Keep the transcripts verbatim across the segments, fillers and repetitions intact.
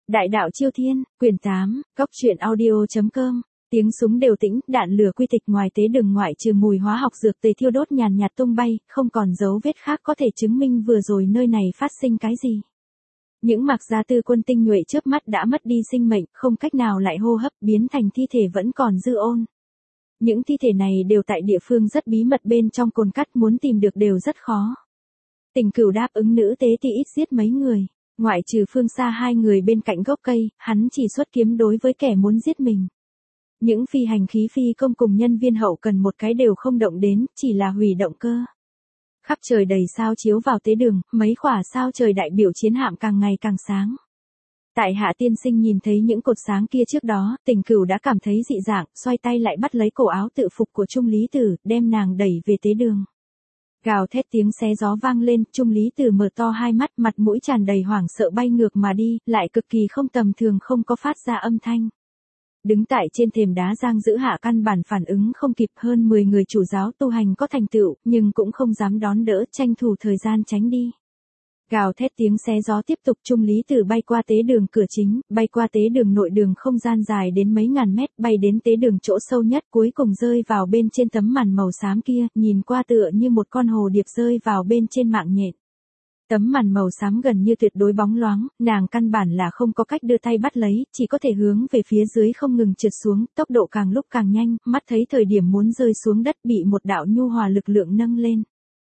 Đại đạo Chiêu Thiên, quyển tám, góc truyện audio.com. Tiếng súng đều tĩnh, đạn lửa quy tịch ngoài tế đường ngoại trừ mùi hóa học dược tề thiêu đốt nhàn nhạt tung bay, không còn dấu vết khác có thể chứng minh vừa rồi nơi này phát sinh cái gì. Những mặc gia tư quân tinh nhuệ chớp mắt đã mất đi sinh mệnh, không cách nào lại hô hấp, biến thành thi thể vẫn còn dư ôn. Những thi thể này đều tại địa phương rất bí mật bên trong cồn cắt, muốn tìm được đều rất khó. Tình Cửu đáp ứng nữ tế thì ít giết mấy người. Ngoại trừ Phương Xa hai người bên cạnh gốc cây, hắn chỉ xuất kiếm đối với kẻ muốn giết mình. Những phi hành khí phi công cùng nhân viên hậu cần một cái đều không động đến, chỉ là hủy động cơ. Khắp trời đầy sao chiếu vào tế đường, mấy khỏa sao trời đại biểu chiến hạm càng ngày càng sáng. Tại Hạ tiên sinh nhìn thấy những cột sáng kia trước đó, Tình Cửu đã cảm thấy dị dạng, xoay tay lại bắt lấy cổ áo tự phục của Trung Lý Tử, đem nàng đẩy về tế đường. Gào thét tiếng xé gió vang lên, Trung Lý Tử mở to hai mắt, mặt mũi tràn đầy hoảng sợ bay ngược mà đi, lại cực kỳ không tầm thường, không có phát ra âm thanh. Đứng tại trên thềm đá Giang Dữ Hạ căn bản phản ứng không kịp, hơn mười người chủ giáo tu hành có thành tựu, nhưng cũng không dám đón đỡ, tranh thủ thời gian tránh đi. Gào thét tiếng xé gió tiếp tục, Trung Lý Tử bay qua tế đường cửa chính, bay qua tế đường nội đường không gian dài đến mấy ngàn mét, bay đến tế đường chỗ sâu nhất, cuối cùng rơi vào bên trên tấm màn màu xám kia, nhìn qua tựa như một con hồ điệp rơi vào bên trên mạng nhện. Tấm màn màu xám gần như tuyệt đối bóng loáng, nàng căn bản là không có cách đưa tay bắt lấy, chỉ có thể hướng về phía dưới không ngừng trượt xuống, tốc độ càng lúc càng nhanh, mắt thấy thời điểm muốn rơi xuống đất bị một đạo nhu hòa lực lượng nâng lên.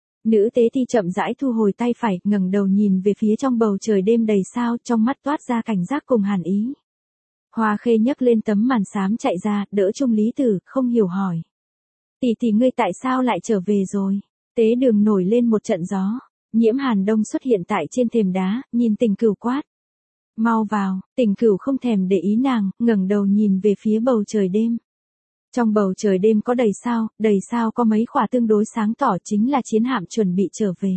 Nữ tế thi chậm rãi thu hồi tay phải, ngẩng đầu nhìn về phía trong bầu trời đêm đầy sao, trong mắt toát ra cảnh giác cùng hàn ý. Hoa Khê nhấc lên tấm màn xám chạy ra, đỡ Trung Lý Tử, không hiểu hỏi. Tỷ tỷ ngươi tại sao lại trở về rồi? Tế đường nổi lên một trận gió. Nhiễm Hàn Đông xuất hiện tại trên thềm đá, nhìn Tình Cửu quát. Mau vào, Tình Cửu không thèm để ý nàng, ngẩng đầu nhìn về phía bầu trời đêm. Trong bầu trời đêm có đầy sao, đầy sao có mấy khỏa tương đối sáng tỏ, chính là chiến hạm chuẩn bị trở về.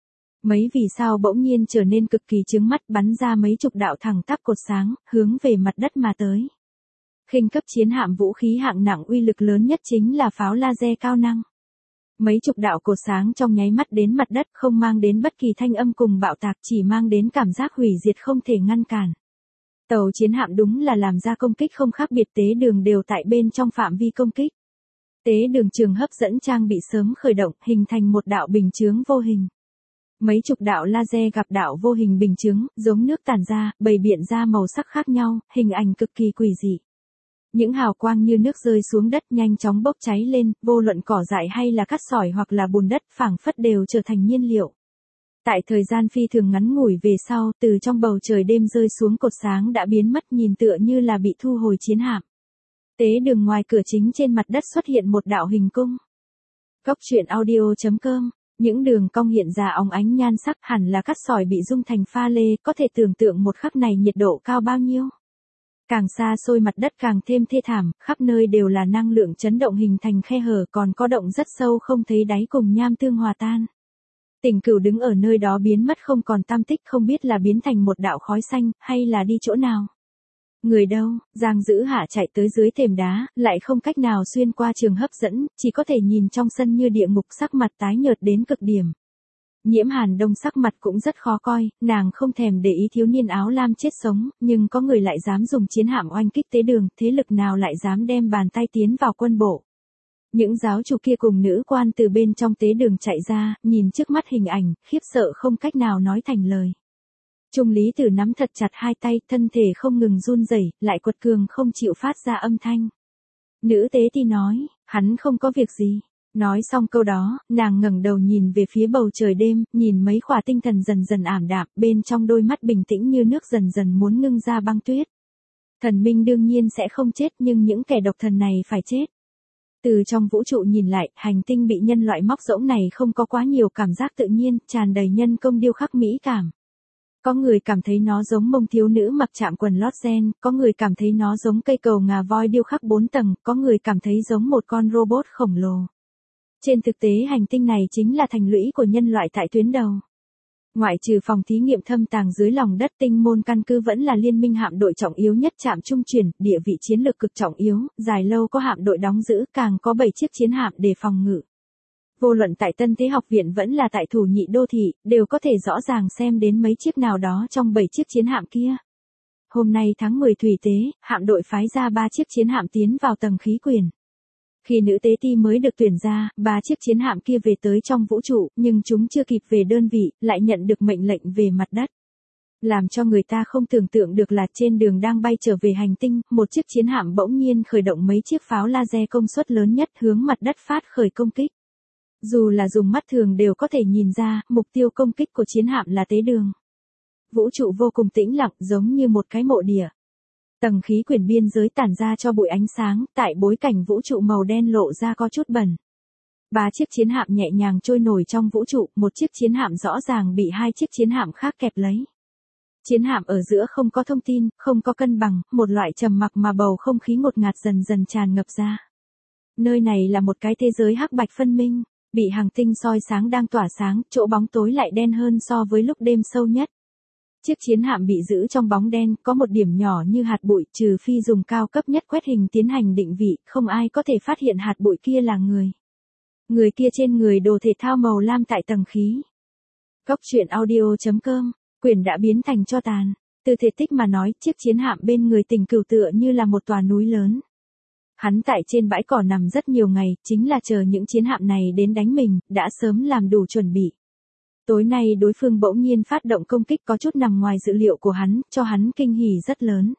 Mấy vì sao bỗng nhiên trở nên cực kỳ chướng mắt, bắn ra mấy chục đạo thẳng tắp cột sáng, hướng về mặt đất mà tới. Khinh cấp chiến hạm vũ khí hạng nặng uy lực lớn nhất chính là pháo laser cao năng. Mấy chục đạo cột sáng trong nháy mắt đến mặt đất, không mang đến bất kỳ thanh âm cùng bạo tạc, chỉ mang đến cảm giác hủy diệt không thể ngăn cản. Tàu chiến hạm đúng là làm ra công kích không khác biệt, tế đường đều tại bên trong phạm vi công kích. Tế đường trường hấp dẫn trang bị sớm khởi động, hình thành một đạo bình chướng vô hình. Mấy chục đạo laser gặp đạo vô hình bình chướng, giống nước tản ra, bày biện ra màu sắc khác nhau, hình ảnh cực kỳ quỷ dị. Những hào quang như nước rơi xuống đất nhanh chóng bốc cháy lên, vô luận cỏ dại hay là cát sỏi hoặc là bùn đất, phảng phất đều trở thành nhiên liệu. Tại thời gian phi thường ngắn ngủi về sau, từ trong bầu trời đêm rơi xuống cột sáng đã biến mất, nhìn tựa như là bị thu hồi chiến hạm. Tế đường ngoài cửa chính trên mặt đất xuất hiện một đạo hình cung. Góc truyện audio.com. Những đường cong hiện ra óng ánh nhan sắc, hẳn là cát sỏi bị dung thành pha lê, có thể tưởng tượng một khắc này nhiệt độ cao bao nhiêu. Càng xa xôi mặt đất càng thêm thê thảm, khắp nơi đều là năng lượng chấn động hình thành khe hở, còn có động rất sâu không thấy đáy cùng nham tương hòa tan. Tình Cửu đứng ở nơi đó biến mất không còn tăm tích, không biết là biến thành một đạo khói xanh, hay là đi chỗ nào. Người đâu? Giang Dữ Hạ chạy tới dưới thềm đá, lại không cách nào xuyên qua trường hấp dẫn, chỉ có thể nhìn trong sân như địa ngục, sắc mặt tái nhợt đến cực điểm. Nhiễm Hàn Đông sắc mặt cũng rất khó coi, nàng không thèm để ý thiếu niên áo lam chết sống, nhưng có người lại dám dùng chiến hạm oanh kích tế đường, thế lực nào lại dám đem bàn tay tiến vào quân bộ. Những giáo chủ kia cùng nữ quan từ bên trong tế đường chạy ra, nhìn trước mắt hình ảnh, khiếp sợ không cách nào nói thành lời. Trung Lý Tử nắm thật chặt hai tay, thân thể không ngừng run rẩy, lại quật cường không chịu phát ra âm thanh. Nữ tế thì nói, hắn không có việc gì. Nói xong câu đó, nàng ngẩng đầu nhìn về phía bầu trời đêm, nhìn mấy khỏa tinh thần dần dần ảm đạm, bên trong đôi mắt bình tĩnh như nước dần dần muốn ngưng ra băng tuyết. Thần minh đương nhiên sẽ không chết, nhưng những kẻ độc thần này phải chết. Từ trong vũ trụ nhìn lại, hành tinh bị nhân loại móc rỗng này không có quá nhiều cảm giác tự nhiên, tràn đầy nhân công điêu khắc mỹ cảm. Có người cảm thấy nó giống mông thiếu nữ mặc chạm quần lót gen, có người cảm thấy nó giống cây cầu ngà voi điêu khắc bốn tầng, có người cảm thấy giống một con robot khổng lồ. Trên thực tế hành tinh này chính là thành lũy của nhân loại tại tuyến đầu. Ngoại trừ phòng thí nghiệm thâm tàng dưới lòng đất, tinh môn căn cứ vẫn là liên minh hạm đội trọng yếu nhất, trạm trung chuyển, địa vị chiến lược cực trọng yếu, dài lâu có hạm đội đóng giữ, càng có bảy chiếc chiến hạm để phòng ngự. Vô luận tại Tân Thế Học Viện vẫn là tại Thủ Nhị Đô Thị, đều có thể rõ ràng xem đến mấy chiếc nào đó trong bảy chiếc chiến hạm kia. Hôm nay tháng mười thủy tế, hạm đội phái ra ba chiếc chiến hạm tiến vào tầng khí quyển. Khi nữ tế ti mới được tuyển ra, ba chiếc chiến hạm kia về tới trong vũ trụ, nhưng chúng chưa kịp về đơn vị, lại nhận được mệnh lệnh về mặt đất. Làm cho người ta không tưởng tượng được là trên đường đang bay trở về hành tinh, một chiếc chiến hạm bỗng nhiên khởi động mấy chiếc pháo laser công suất lớn nhất hướng mặt đất phát khởi công kích. Dù là dùng mắt thường đều có thể nhìn ra, mục tiêu công kích của chiến hạm là tế đường. Vũ trụ vô cùng tĩnh lặng, giống như một cái mộ địa. Tầng khí quyển biên giới tản ra cho bụi ánh sáng, tại bối cảnh vũ trụ màu đen lộ ra có chút bẩn. Ba chiếc chiến hạm nhẹ nhàng trôi nổi trong vũ trụ, một chiếc chiến hạm rõ ràng bị hai chiếc chiến hạm khác kẹp lấy. Chiến hạm ở giữa không có thông tin, không có cân bằng, một loại trầm mặc mà bầu không khí ngột ngạt dần dần tràn ngập ra. Nơi này là một cái thế giới hắc bạch phân minh, bị hành tinh soi sáng đang tỏa sáng, chỗ bóng tối lại đen hơn so với lúc đêm sâu nhất. Chiếc chiến hạm bị giữ trong bóng đen, có một điểm nhỏ như hạt bụi, trừ phi dùng cao cấp nhất quét hình tiến hành định vị, không ai có thể phát hiện hạt bụi kia là người. Người kia trên người đồ thể thao màu lam tại tầng khí. Góc truyện audio chấm com, quyển đã biến thành tro tàn. Từ thể tích mà nói, chiếc chiến hạm bên người Tình Cửu tựa như là một tòa núi lớn. Hắn tại trên bãi cỏ nằm rất nhiều ngày, chính là chờ những chiến hạm này đến đánh mình, đã sớm làm đủ chuẩn bị. Tối nay đối phương bỗng nhiên phát động công kích có chút nằm ngoài dự liệu của hắn, cho hắn kinh hỉ rất lớn.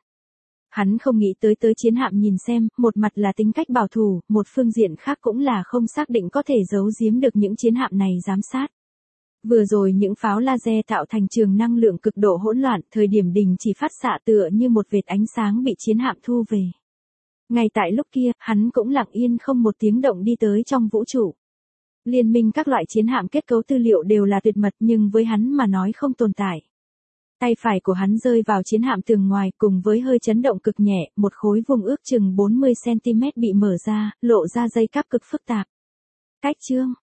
Hắn không nghĩ tới tới chiến hạm nhìn xem, một mặt là tính cách bảo thủ, một phương diện khác cũng là không xác định có thể giấu giếm được những chiến hạm này giám sát. Vừa rồi những pháo laser tạo thành trường năng lượng cực độ hỗn loạn, thời điểm đình chỉ phát xạ tựa như một vệt ánh sáng bị chiến hạm thu về. Ngay tại lúc kia, hắn cũng lặng yên không một tiếng động đi tới trong vũ trụ. Liên minh các loại chiến hạm kết cấu tư liệu đều là tuyệt mật nhưng với hắn mà nói không tồn tại. Tay phải của hắn rơi vào chiến hạm tường ngoài cùng với hơi chấn động cực nhẹ, một khối vuông ước chừng bốn mươi xăng ti mét bị mở ra, lộ ra dây cáp cực phức tạp. Cách chương,